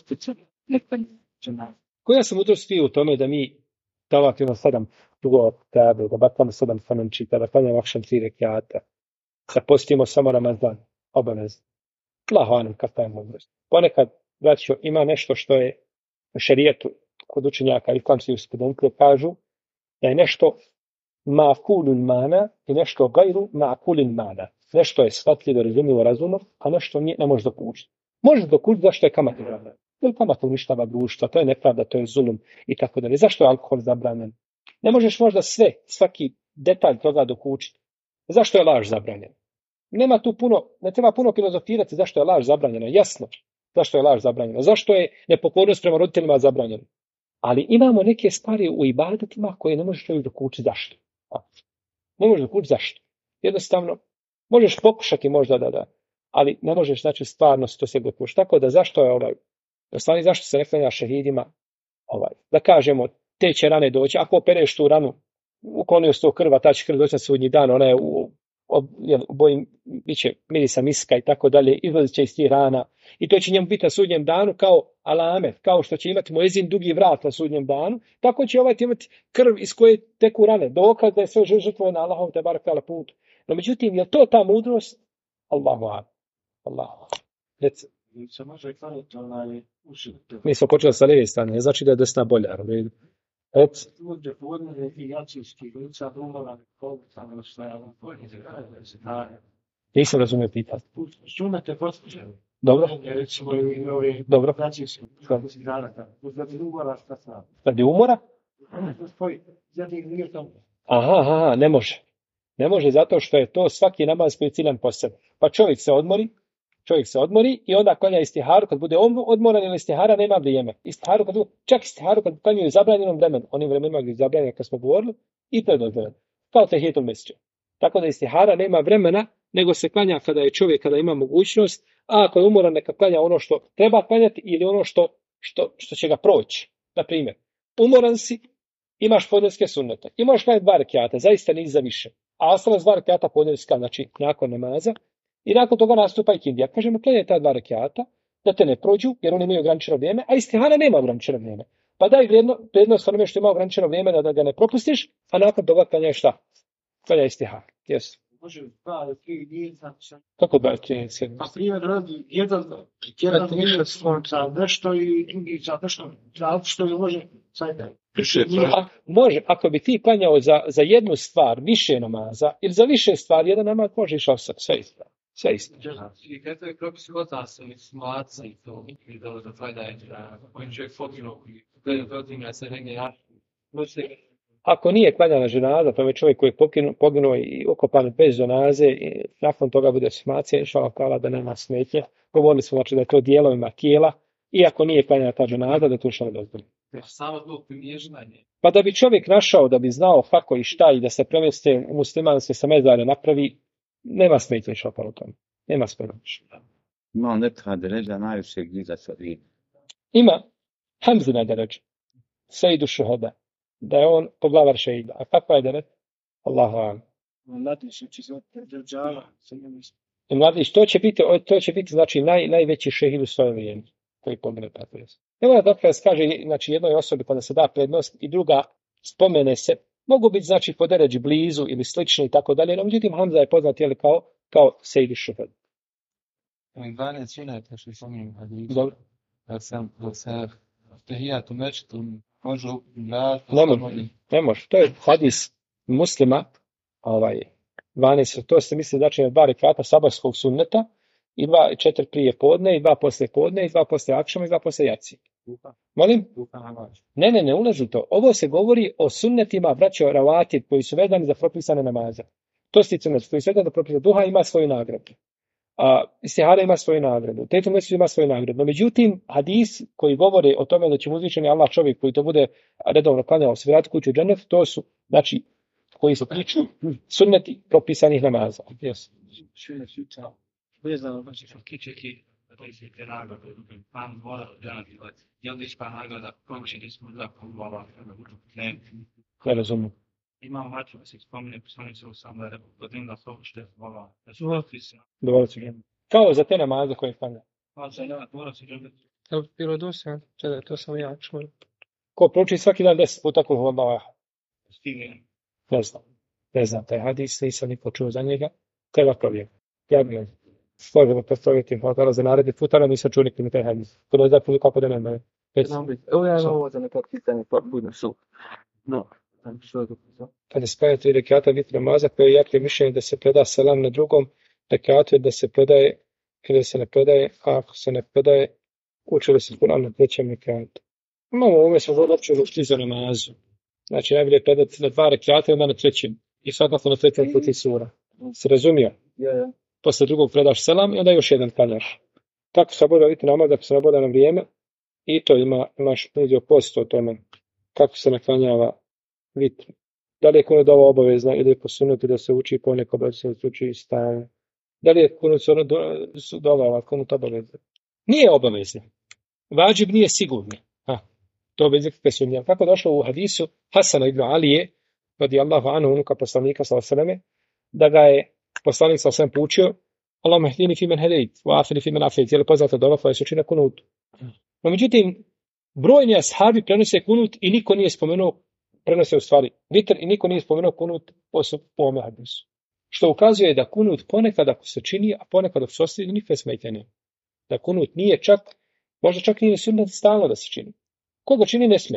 Koja se mudrost prije u tome da mi tavatimo 7 drugova tebe, da batamo 7 fanančita, da klanjamo akšan 3 rekiata, da postimo samo Ramazan, obavezno. Lahanim kakva je mudrost. Ponekad, braćo, ima nešto što je u šerijetu kod učenjaka i islamskih studenta kažu da je nešto ma'kulul mana i nešto gajru ma'kulil mana. Nešto je shvatljivo, razumljivo, razumno, a nešto ne može dokučiti. Može dokučiti zašto je kamat zabranjen. Jer kamat uništava društva, to je nepravda, to je zulum i tako dalje. Zašto je alkohol zabranjen? Ne možeš možda svaki detalj toga dokučiti. Zašto je laž zabranjen? Ne treba puno filozofirati zašto je laž zabranjena. Jasno zašto je laž zabranjena. Zašto je nepokornost prema roditeljima zabranjena. Ali imamo neke stvari u ibadetima koje ne možeš čovjek dokučiti zašto. Ne možeš dokučiti zašto. Jednostavno, možeš pokušati možda ali ne možeš znači stvarno to se dokučiti. Tako da zašto je zašto se ne klanja šehidima da kažemo te će rane doći. Ako opereš tu ranu, uklonio se to krva, ta će krv doći na sudnji dan, ona je u boji, bit će mirisa miska i tako dalje, izlazit će iz tih rana i to će njemu biti na sudnjem danu kao alamet, kao što će imati muezin dugi vrat na sudnjem danu, tako će imati krv iz koje teku rane, dokaz da je sve žrtvo na Allahov te barek ta'ala putu. No međutim, je to ta mudrost? Allahu reci. Mi smo počeli sa lijeve strane, ne znači da je desna bolja. Uđe podne i jačinski lica umora policama ostajala. Nisam razumio pitanje. Sunete postiže. Dobro. Recimo i ovi Dobro. jačinski cigarata. Uzeti umora šta sam. Radi umora? Aha, ne može. Ne može zato što je to svaki namaz koji je ciljan po sebi. Pa čovjek se odmori i onda klanja istiharu kad bude odmoran ili istihara nema vrijeme. Čak istiharu kad klanjaju zabranjenom vremenu, onim vremenima gdje je zabranjeno kad smo govorili, i predodvoren. Kao tehijetul mesdžid. Tako da istihara nema vremena, nego se klanja kada ima mogućnost, a ako je umoran neka klanja ono što treba klanjati ili ono što će ga proći. Na primjer, umoran si, imaš podnevske sunnete. I možeš klanjati 2 rekjata, zaista nisi za više. A ostalo 2 rekjata podnevska, znači nakon namaza. I nakon toga nastupa ikindija. Kažemo, klanjaj ta 2 rekjata, da te ne prođu, jer oni imaju ograničeno vrijeme, a istihara nema ograničeno vrijeme. Pa daj prednost onome što ima ograničeno vrijeme da ga ne propustiš, a nakon toga klanjaj šta? Klanjaj istihara. Yes. Može 2 ili 3 djeca. Kako 2 ili 3 djeca? Na primjer, radi jedan za nešto i drugi za nešto, što je može sajte. Može, ako bi ti klanjao za jednu stvar više namaza, ili za više stvari, jedan namaz može išao sve isto. Sve isto. I kada je propis otaca i smaca i to, i da tvoj da je on čovjek poginuo i gleda protiv da se negdje jaši. Ako nije klanjana ženaza, to je čovjek koji je poginuo i okopan bez ženaze i nakon toga bude smacija, inšallah ta'ala da nema smetnje. Govorili smo znači da je to dijelovima tijela i ako nije klanjana ta ženaza, da to što ne dozvoli. Samo zbog primježnanje. Pa da bi čovjek našao, da bi znao kako i šta i da se premjeste u muslimanske sa mezare napravi, nema smetnje inšallah ta'ala u tome. Nema smetnje. Ima neka deređa najviše gliza sa vi. Ima Hamzina deređa. Sejdu šuhada. Da je on poglavar šehida. A kakva je deređa? Allahu a'lam. Mladić će zvati Džala. I mladić, to će biti znači najveći šehid u svoje vrijeme koji pomene tako jest. Ne mora da kaže znači jednoj osobi pa da se da prednost i druga spomene se. Mogu biti znači po deređi blizu ili slično i tako dalje. No, međutim Hamza je poznat jeli kao Sejdu šuhada. 12 suneta što spominjem hadisu. Dobro. Da se tehijatu mečetu može Ne može. To je hadis muslima, 12, to se misli znači na 2 rekata sabahskog sunneta, i 4 prije podne, i 2 poslije podne, i 2 poslije akšama, i 2 poslije jaci. Molim? Ne ulazi to. Ovo se govori o sunnetima, braćo ravati, koji su vezani za propisane namaze. To su sunnet, koji su vezani za propisane. Duha ima svoju nagradu. Istihara ima svoju nagradu. Tehijetul mesdžid ima svoju nagradu. No, međutim, hadis koji govore o tome da će uzvišeni Allah čovjek koji to bude redovno klanjao se vrati kuću u džennet, to su, znači, koji su sunneti propisanih namaza. Yes. Vezano, znači, Kičeki, da se te nagrade, pan voda od dženeti, jel da pa nagrada, pomoći smo da pomvala, Ne razumijem. Imam haču da se spomene, poslanik se sam da je godin da se uopšte vola, da su propisane. Dobro se gleda. Kao za te namaze koje klanja. Pa se ne, mora se gledati. Je li bilo dosta? Čeda, to sam ja čuo. Ko prouči svaki dan 10 puta kul huvallahu ahad? Stigne. Ne znam, taj hadis nisam ni počuo za njega. Treba provjeriti. Ja bi ne znam. Možemo to provjeriti, hvala za naredni put, ali nisam čuo nikad mi taj hadis. To ne znam kako da nema. Evo ja imam ovo za neka pitanje, pa budem su. No. Kada se spaja 3 rekata vitr namaza, koje je jako mišljenje da se preda selam na drugom rekatu, da se predaje ili da se ne predaje, a ako se ne predaje, učili se Kur'an na 3. rekatu. Imamo ovome smo vrlo opće učiti za namazu. Znači najbolje predati na 2 rekata i onda na 3. I svakako na 3. puti sura. Se razumio? Ja. Posle drugog predaš selam i onda još jedan klanjaš. Tako se bude vitr namaz da se ne bude na vrijeme i to imaš udio posto o tome kako se naklanjava vitr. Da li je kunut dova obavezna ili je posunuti da se uči ponekad da se uči stalno? Da li je kunut dova kunut obavezna? Nije obavezna. Vađib nije sigurni. To bez ikakve sumnje. Kako došlo u hadisu Hasana ibn Alije, radijallahu anhu, unuka poslanika sallallahu alejhi ve selleme, da ga je poslanik sallallahu alejhi ve sellem poučio: Allahumma hdini fi men hedejt, wa afini fi men afejt. Je li poznata dova koja se uči na kunutu? No, međutim, brojni ashabi prenose kunut i niko nije spomenuo, prenose u stvari vitr i niko nije spomenuo kunut po ovome hadisu. Što ukazuje da kunut ponekad ako se čini, a ponekad ako se ostavi, nikakve smetnje nema. Da kunut nije čak, možda čak nije sunnet stalno da se čini. Ko ga čini ne smeta.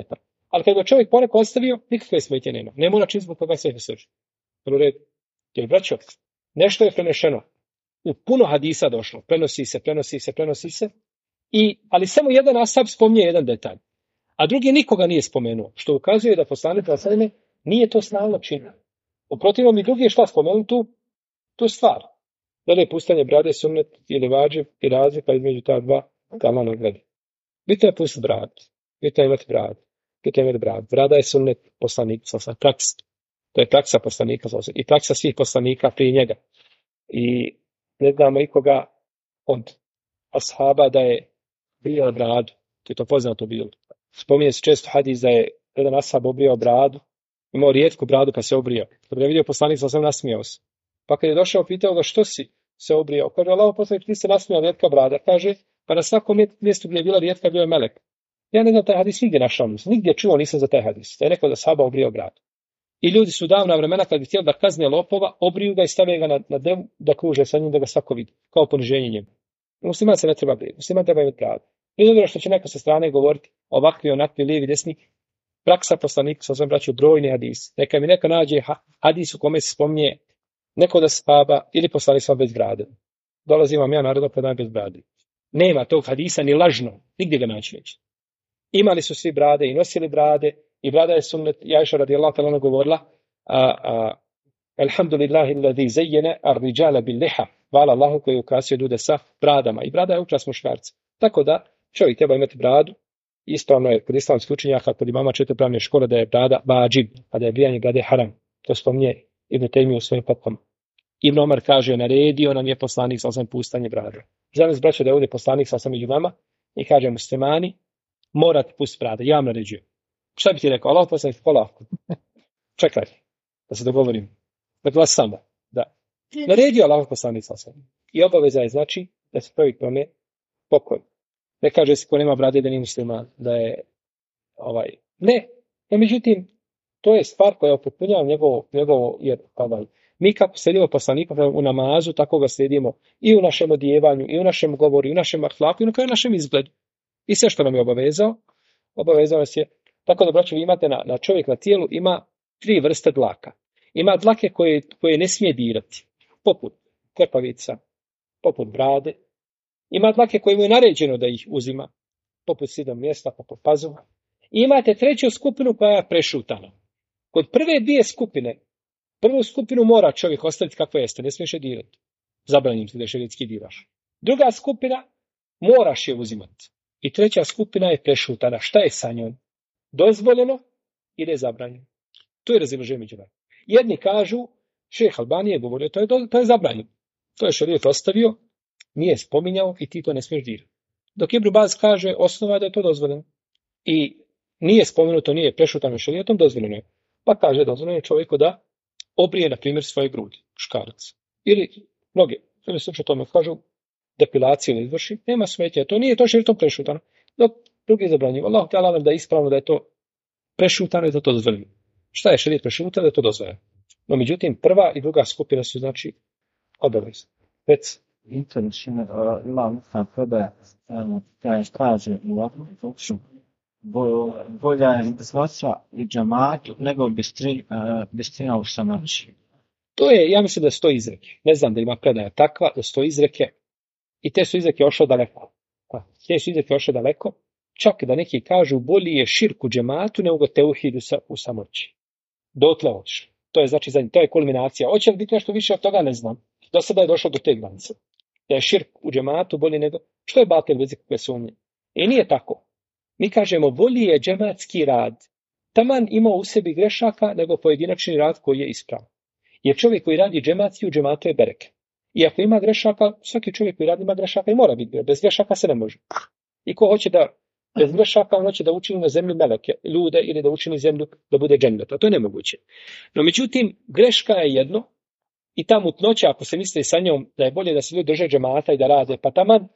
Ali kad ga čovjek poneko ostavio, nikakve smetnje nema. Ne mora čim zbog toga sve srži. U redu. Jer, braćo, nešto je prenešeno. U puno hadisa došlo. Prenosi se. Ali samo jedan ashab spominje jedan detalj. A drugi nikoga nije spomenuo. Što ukazuje da poslanik sallallahu nije to stalno činio. U protivnom i drugi je šta spomenuo tu stvar. Da li je pustanje brade sunnet ili vađib i razlika između ta dva kama nagrade. Bitno je pustiti brad. Bitno je imati brad. Brada je sunnet poslanika sallallahu praksa. To je praksa poslanika sallallahu i praksa svih poslanika prije njega. I ne znamo ikoga od ashaba da je bio bradu. To je to poznato bilo. Spominje se često hadis da je jedan ashab obrijao bradu, imao rijetku bradu pa se obrijao. Kada je vidio poslanik sallallahu nasmijao se. Pa kad je došao, pitao ga što si se obrijao. Kaže, Allahov poslanik, ti se nasmijao, rijetka brada. Kaže, pa na svakom mjestu gdje je bila rijetka bio je melek. Ja ne znam taj hadis nigdje našao, nigdje čuo nisam za taj hadis. Da je rekao da ashaba obrijao bradu. I ljudi su davna vremena kad bi htjeli da kazne lopova, obriju ga i stave ga na devu da kruže sa njim da ga svako vidi. Kao poniženje njemu. Musliman se ne treba brijeti. Musliman treba imati bradu. Nije dobro što će neko sa strane govoriti ovakvi, onakvi, lijevi, desni. Praksa poslanika sa svojom braću brojni hadis. Neka mi neka nađe hadis u kome se spominje neko da sahaba ili poslanik sa bez brade. Dolazim vam ja narodno predajem bez brade. Nema tog hadisa ni lažno. Nigdje ga naći neće. Imali su svi brade i nosili brade i brada je sunnet. Ajša radijallahu ta'ala govorila Alhamdulillahi alladhi zayyana ar-rijala bil-liha. Hvala Allahu koji je ukrasio ljude sa bradama. I brada je ukras muškarca. Tako da čovjek treba imati bradu. Ispravno je kod islamskih učenjaka, kod imama četiri pravne škole da je brada vađib, a da je brijanje brade haram. To spominje Ibn Tejmije u svojim fatvama. Ibn Omar kaže, naredio nam je poslanik sa osam pustanje brade. Želim braćo da je ovdje poslanik sa osam među vama i kaže muslimani, morate pustiti brade. Ja vam naređujem. Šta bi ti rekao? Allah poslanik, polako. Čekaj, da se dogovorim. Da glasamo. Da. Naredio Allah poslanik sa osam. I obaveza je znači da se čovjek tome pokoj. Ne kaže se ko nema brade da nije musliman, da je Ne. Međutim, to je stvar koja upotpunjava njegovo jer mi kako slijedimo poslanika u namazu, tako ga slijedimo i u našem odjevanju, i u našem govoru, i u našem ahlaku, i na kraju našem izgledu. I sve što nam je obavezao nas je. Tako da, braćo, vi imate na čovjek na tijelu ima 3 vrste dlaka. Ima dlake koje ne smije dirati, poput klepavica, poput brade. Ima dlake koje mu je naređeno da ih uzima, poput sidom mjesta, poput pazuha. I imate 3. skupinu koja je prešutana. Kod prve 2 skupine, prvu skupinu mora čovjek ostaviti kakva jeste, ne smiješ je dirati. Zabranim ti da šerijatski diraš. Druga skupina, moraš je uzimati. I 3. skupina je prešutana. Šta je sa njom? Dozvoljeno ili je zabranjeno? To je razilaženje među nama. Jedni kažu, šejh Albani je govorio, to je zabranjeno. To je šerijat ostavio, nije spominjao i ti to ne smiješ dirati. Dok Ibn Baz kaže, osnova da je to dozvoljeno. I nije spomenuto, nije prešutano šerijatom, dozvoljeno je. Pa kaže, dozvoljeno je čovjeku da obrije, na primjer, svoje grudi, muškarac. Ili mnoge, ili slučaj tome kažu, depilaciju ili izvrši, nema smetnje. To nije to šerijatom prešutano. Dok drugi zabranjivo. Allah te alam da je ispravno da je to prešutano i da je to dozvoljeno. Šta je šerijat prešutano da je to dozvoljeno? No, međutim, prva i druga skupina su, znači, obavezne. Već Interesno, imam predaje, kaže u ovakvom slučaju, bolja je zvaca i džamatu nego bistrina u samoći. To je, ja mislim da su to izreke. Ne znam da ima predaja takva, da su to izreke. I te su izreke ošle daleko. Čak da neki kažu bolji je širk u džematu nego teuhid u samoći. Dotle otišlo. To je znači to je kulminacija. Hoće li biti nešto više od toga, ne znam. Do sada je došlo do te granice. Da je širk u džematu bolji nego... Što je batil bez ikakve sumnje? I nije tako. Mi kažemo, bolji je džematski rad. Taman ima u sebi grešaka nego pojedinačni rad koji je ispravan. Jer čovjek koji radi džematski u džematu je bereke. I ako ima grešaka, svaki čovjek koji radi ima grešaka i mora biti. Bez grešaka se ne može. I ko hoće da bez grešaka, on hoće da učini na zemlji meleke, ljude ili da učini zemlju da bude džennet. To je nemoguće. No međutim, greška je jedno i ta mutnoća, ako se misli sa njom da je bolje da se ljudi drže džemata i da rade, pa taman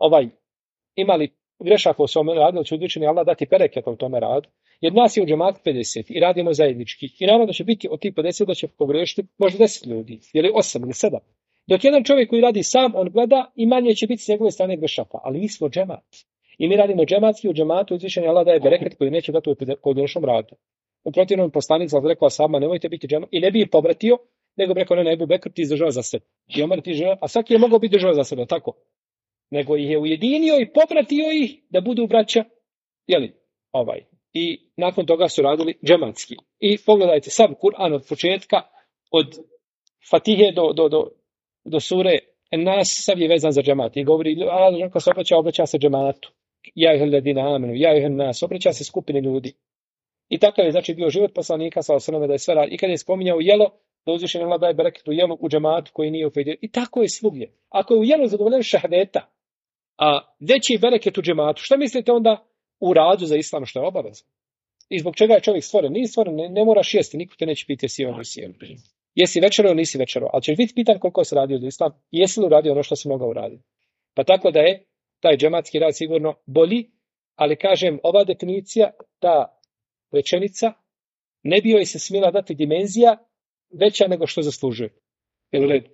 imali grešaka u svome radu, da će uzvišeni Allah dati bereket u tome radu, jer nas je u džematu 50 i radimo zajednički. I naravno da će biti od tih 50 da će pogrešiti možda 10 ljudi, ili 8 ili 7. Dok jedan čovjek koji radi sam, on gleda i manje će biti s njegove strane grešaka, ali mi smo džemat. I mi radimo džematski, u džematu uzvišeni Allah daje bereket koji neće dati u pojedinačnom radu. U protivnom poslanik sam rekao sama, nemojte biti džemat, i ne bi ih povratio, nego bi rekao, ne, Ebu Bekr, ti izdržava za sebe. I Omer ti izdržava, a svaki je mogao biti država za sebe, tako? Nego ih je ujedinio i povratio ih da budu braća, jeli, I nakon toga su radili džematski. I pogledajte sav Kur'an od početka, od Fatihe do sure Nas, sav je vezan za džemat. I govori, Allah kad se obraća se džematu. Ja ih ledina amenu, ja ih nas, obraća se skupine ljudi. I takav je znači bio život poslanika sa osrame da je sve radi. I kad je spominjao jelo, da uzvišeni Allah daje bereket u jelu u džematu koji nije u fejdu. I tako je svugdje. Ako je u jelu zadovoljen šahadeta, a veći bereket u džematu, šta mislite onda u radu za islam što je obavezno? I zbog čega je čovjek stvoren? Nije stvoren, ne moraš jesti, niko te neće pitati jesi on ili si. Jesi večerao ili nisi večerao, ali ćeš biti pitan koliko se radio za islam i jesi li uradio ono što si mogao uraditi. Pa tako da je taj džematski rad sigurno bolji, ali kažem, ova definicija, ta rečenica, ne bi joj se smjela dati dimenzija veća nego što zaslužuje. Jel u redu?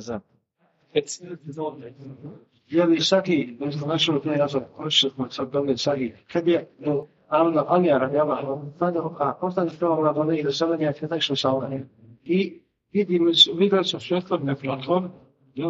Ja bi svaki, da smo našli to ja sam hoćemo sad dobiti svaki, kad je Alna Alija radjava, a ostane pravo na dole i da sada nije nešto sa ovdje. I vidjeli su svjetlobne platforme, i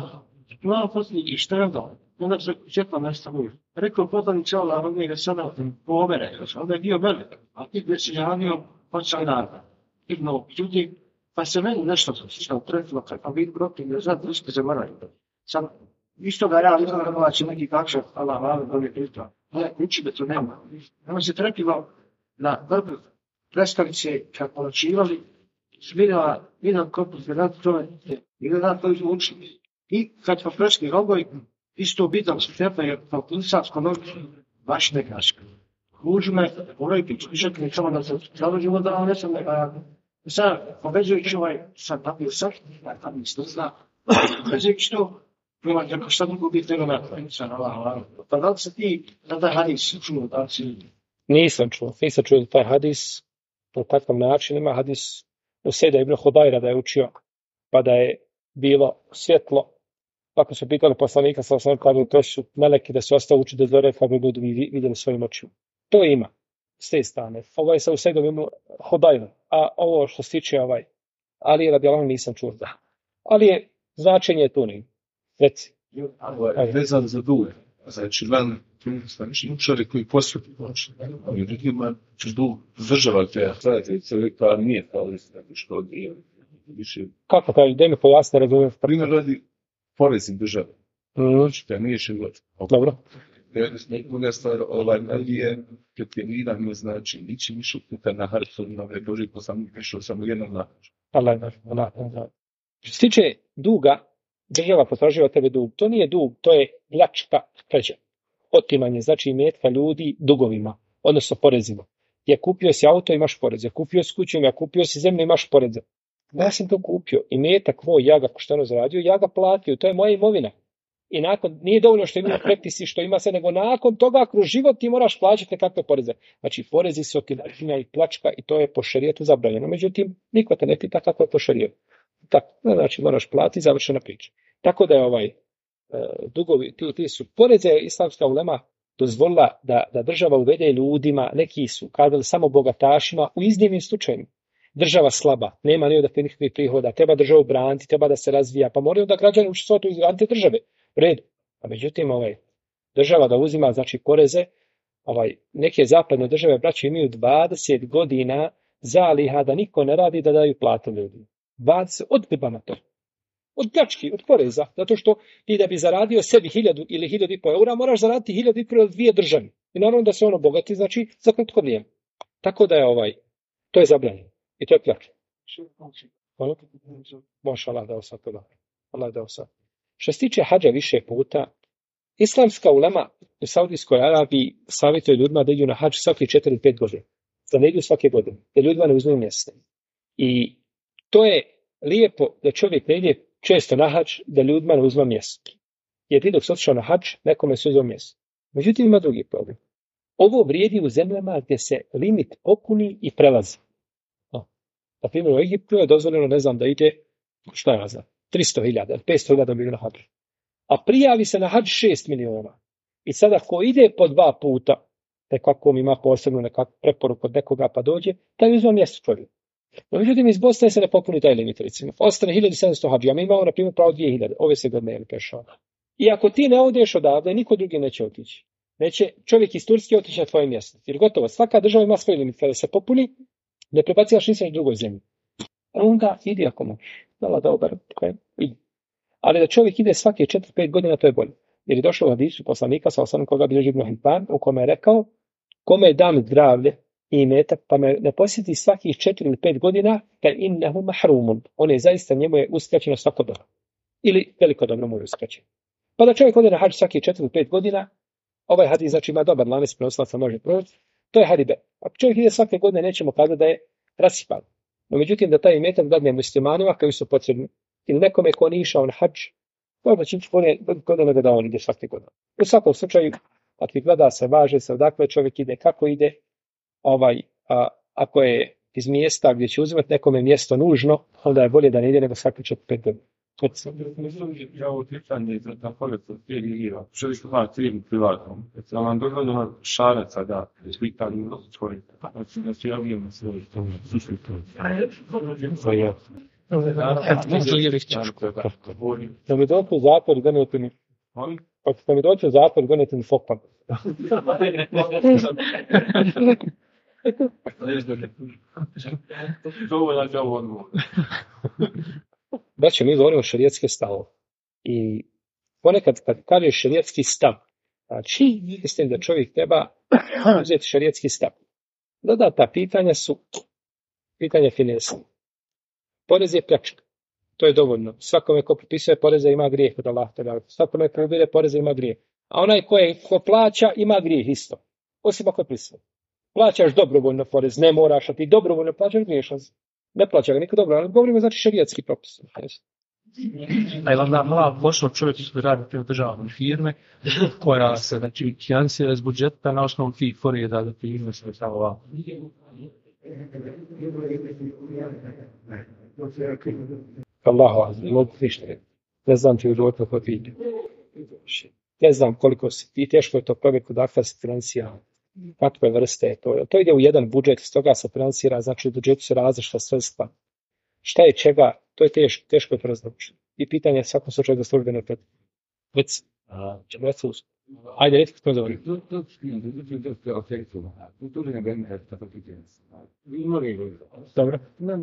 ona posljednji štredao, onda se četla nastavuju. Rekao poslanič Allah, on je sada pomere, onda je bio velik, a ti gdje se javio, počeo narada. Igno ljudi, pa se meni nešto što pretilo, pa vidi protiv, da sad ništa se moraju. Sam isto ga ja izgleda da će neki kakšav, Allah, Allah, dobije pristva. Ne, uči da to nema. Ono se trepilo na vrbu prestavice, kad polačivali, svidjela jedan korpus gledati tome, i gledati to izvučili. I kad smo prešli rogoj, isto bitam se trepaju, pa plisavsko noć, baš nekaška. Uđu me, moraju pići, išetni samo da se zelo život da vam nesam neka. Sad, pobeđujući sad napio sad, tam isto zna, pobeđujući to, prema kako šta drugo biti nego napraviti, sad Allah. Pa da li se ti na taj hadis čuo, da li si... Nisam čuo da taj hadis po takvom načinu ima hadis u Sejda ibn Hudajra da je učio, pa da je bilo svjetlo, ako su pitali poslanika, sa osnovom kada to su meleki da su ostali učiti do zore, kako bi ljudi vidjeli svojim očima. To ima, s te strane. Ovo je sa u Sejda ibn Hudajra, a ovo što se tiče Ali radijallahu nisam čuo da. Ali je značenje tu nije. Reci. Vezan za dug. Znači, čovjek koji posveti ljudima, dug država te čovjeka nije kao što je više. Kako taj, da mi pojasne, razumijem? Primjer radi porezi države. Znači, da nije život. Dobro. Druga stvar, je definirano, znači, ničim više puta na harcovima, je Boži poslanik išao samo jednom nahađu. Allah. Što se tiče duga, država potražuje od tebe dug. To nije dug, to je pljačka, krađa. Otimanje, znači imetka ljudi dugovima, odnosno porezima. Ja kupio si auto, imaš poreze. Kupio si kuću, ja kupio si zemlju, imaš poreze. Ja sam to kupio. Imetak moj, ja ga pošteno zaradio, ja ga platio. To je moja imovina. I nakon, nije dovoljno što ima prepisi, što ima sve, nego nakon toga kroz život ti moraš plaćati kakve poreze. Znači, porezi su otimačina i pljačka i to je po šerijetu zabranjeno. Međutim, niko te ne pita kako je po šerijetu. Tako, znači, moraš platiti, završena priča. Tako da je dugovi, ti su poreze, islamska ulema dozvolila da država uvede ljudima, neki su kazali samo bogatašima, u iznimnim slučajima. Država slaba, nema ni od nikakvih prihoda, treba državu braniti, treba da se razvija, pa moraju da građani učestvovati u izgradnji države. U redu. A međutim, država da uzima, znači, poreze, neke zapadne države, braće, imaju 20 godina zaliha da niko ne radi da daju platu ljudima. 20 od pibama to. Od pljački, od poreza. Zato što ti da bi zaradio sebi 1000 ili 1500 eura, moraš zaraditi 1500 ili 2 državi. I naravno da se ono bogati, znači, za kratko vrijeme. Tako da je to je zabranjeno. I to je pljačka. Može Allah dao sad toga. Allah dao sad. Što se tiče hadža više puta, islamska ulema u Saudijskoj Arabiji savjetuje ljudima da idu na hadž svaki 4-5 godina. Da ne idu svake godine. Da ljudima ne uzmu mjesta. I to je lijepo da čovjek ne ide često na hadž, da ljudima ne uzma mjesto. Jer ti dok se otišao na hadž, nekome se uzeo mjesto. Međutim, ima drugi problem. Ovo vrijedi u zemljama gdje se limit popuni i prelazi. Na primjer, u Egiptu je dozvoljeno, ne znam, da ide, šta ja znam, 300.000, 500.000 milijuna hadž. A prijavi se na hadž 6 miliona. I sada ko ide po 2 puta, nekako ima posebno nekakvu preporuku od nekoga pa dođe, taj uzme mjesto čovjek. No, međutim, iz Bosne se ne popuni taj limit, recimo. Ostane 1700 hađija, mi imamo, na primjer, pravo 2000, ove se godine je prešao. I ako ti ne odeš odavde, niko drugi neće otići. Neće čovjek iz Turske otići na tvoje mjesto. Jer gotovo, svaka država ima svoj limit. Kada se popuni, ne prebacivaš ništa na drugoj zemlji. A onda idi ako možeš. Dala dobar, idi. Ali da čovjek ide svake 4-5 godina, to je bolje. Jer je došlo u hadisu poslanika, sa osanom koga bilježi Ibn Hibban, u kome je rekao, kome dam zdravlje i imetak, pa me ne posjeti svakih 4 ili 5 godina, ka innehu mahrumun. On je zaista, njemu je uskraćeno svako dobro. Ili veliko dobro mu je uskraćeno. Pa da čovjek ode na hadž svakih 4 ili 5 godina, ovaj hadis znači ima dobar lanac prenosilaca, može proći, to je hadibe. Ako čovjek ide svake godine, nećemo kazati da je rasipan. No međutim, da taj imetak dadne muslimanima koji su potrebni, ili nekome ko nije išao na hadž, možda će godine da on ide svake godine. U svakom slučaju, ako gleda se, važe se odakle čovjek ide, kako ide, ako je iz mjesta gdje će uzimati nekome mjesto nužno, onda je bolje da ne ide nego svaki 4-5 godina. Ja ovo pitanje za koliko prijegira, želiš da vam trijem privatnom, da vam dovoljno šaraca da ispitali stvorite. Znači, ja vidim svoj Da mi dođe u zatvor i donijete mi... Da mi dođe u zatvor i donijete mi fokpan. Braće, mi govorimo šerijetske stavove. I ponekad kad kažeš šerijetski stav, znači mislim da čovjek treba uzeti šerijetski stav. Dodata pitanja su pitanja finesa. Porez je pljačka. To je dovoljno. Svakome ko propisuje poreze ima grijeh od Allaha. Svakome ko ubire poreze ima grijeh. A onaj ko plaća ima grijeh isto. Osim ako je prisvoji. Plaćaš dobrovoljno porez, ne moraš, a ti dobrovoljno plaćaš griješan. Ne plaća ga niko dobro, ali govorimo znači šerijatski propis. A je onda mala pošlo čovjek koji radi u državne firme, koja se znači financira iz budžeta na osnovu tih poreza da firme se samo ovako. Allahu azim, mogu ništa. Ne znam ti udovotno kod vidi. Ne znam koliko si ti, teško je to provjeku dakle se financira. Kakve vrste je to? To ide u jedan budžet, s toga se financira, znači u budžetu se različita sredstva. Šta je čega, to je teško je razlučiti. I pitanje je svakom slučaju za službene pred. Već, ćemo reći usko. Ajde, recimo što završi. Dobro.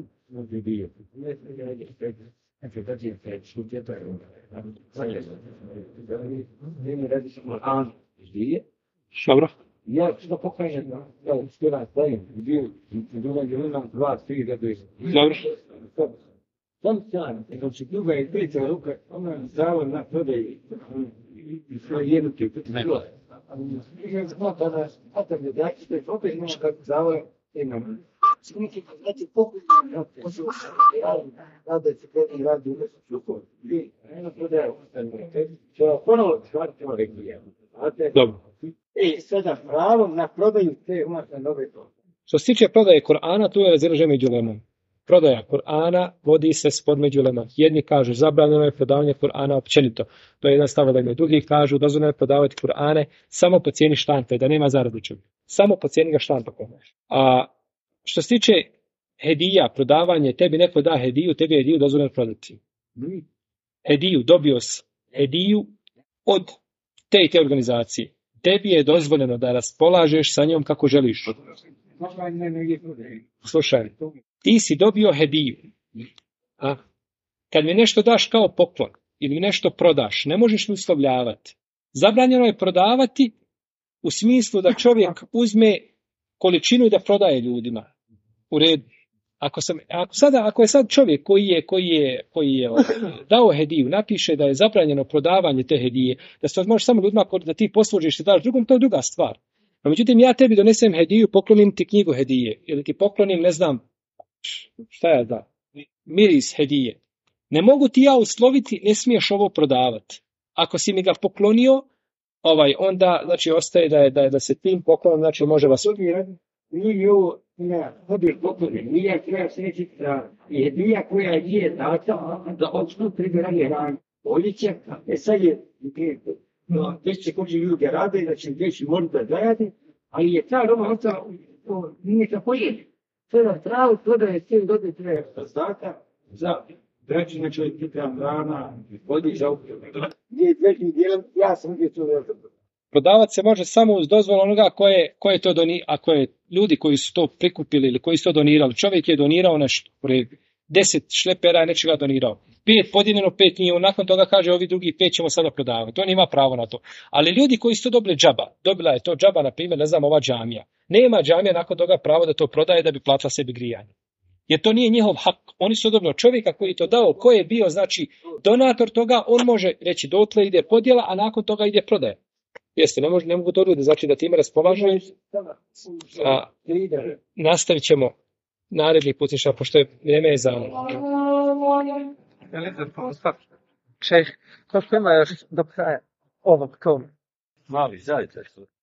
Dobro. Ja što pokažem da uspjeva stavim, bio imam 2-3 gleduje. Dobro. Sam sjan, znači druga je 3 ruka, ona zdravo na prodaji i svoje jednuke. Ja smata da smatam da dakle, opet imaš kako zdravo imam. Znači pokušam, da se kredi radi u nesu i eno prodaje ponovo shvatiti ovo regulirano. Dobro. I sada pravo na prodaju te umatne nove to. Što se tiče prodaje Kur'ana, tu je razilaženje među ulemom. Prodaja Kur'ana vodi se spod među ulemom. Jedni kažu zabranjeno je prodavanje Kur'ana općenito. To je jedan stav da imaju. Drugi kažu dozvoljeno je prodavati Kur'ane samo po cijeni štampe, da nema zaradu čovjeka. Samo po cijeni ga štampa. A što se tiče hedija, prodavanje, tebi neko da hediju, tebi je hediju dozvoljeno prodati. Hediju, dobio si hediju od te organizacije. Tebi je dozvoljeno da raspolažeš sa njom kako želiš. Slušaj, ti si dobio hediju. A? Kad mi nešto daš kao poklon ili nešto prodaš, ne možeš mi uslovljavati. Zabranjeno je prodavati u smislu da čovjek uzme količinu i da prodaje ljudima. U redu. Ako je sad čovjek koji je dao hediju, napiše da je zabranjeno prodavanje te hedije, da se to može samo ljudima da ti poslužiš i daš drugom, to je druga stvar. No, međutim, ja tebi donesem hediju, poklonim ti knjigu hedije, ili ti poklonim, ne znam, šta ja da, miris hedije. Ne mogu ti ja usloviti, ne smiješ ovo prodavati. Ako si mi ga poklonio, onda, znači, ostaje da se tim poklonom, znači, može vas... Nije ovo, hobi poklone, nije treba sreći da je hedija koja je data da odšnu pribiranje hrane. Boljiće, sad je gdje će kući ljudi rade, da će gdje će možda gledati, ali je ta roba ostala, nije se pojedi. To je na travu, to da je cijeli dođe treba prostata za treći, znači pripremam hrana, vodi za upravo. Nije većim dijelom, ja sam gdje to da. Prodavati se može samo uz dozvolu onoga koje to donirao, ako je ljudi koji su to prikupili ili koji su to donirali. Čovjek je donirao nešto, 10 šlepera je nečega donirao. 5 podijeljeno, 5 nije, nakon toga kaže ovi drugi 5 ćemo sada prodavati. On ima pravo na to. Ali ljudi koji su to dobili džaba, dobila je to džaba, na primjer, ne znam, ova džamija. Nema džamija nakon toga pravo da to prodaje da bi platila sebi grijanje. Jer to nije njihov hak. Oni su dobili čovjeka koji je to dao, ko je bio, znači, donator toga, on može reći dotle ide podjela, a nakon toga ide prodaje. Jeste, ne mogu to ljudi, znači da time raspolažu. Nastavit ćemo naredni put, pošto je vrijeme za Šejh, ko što ima još do kraja ovog toma? Mali, zaista su.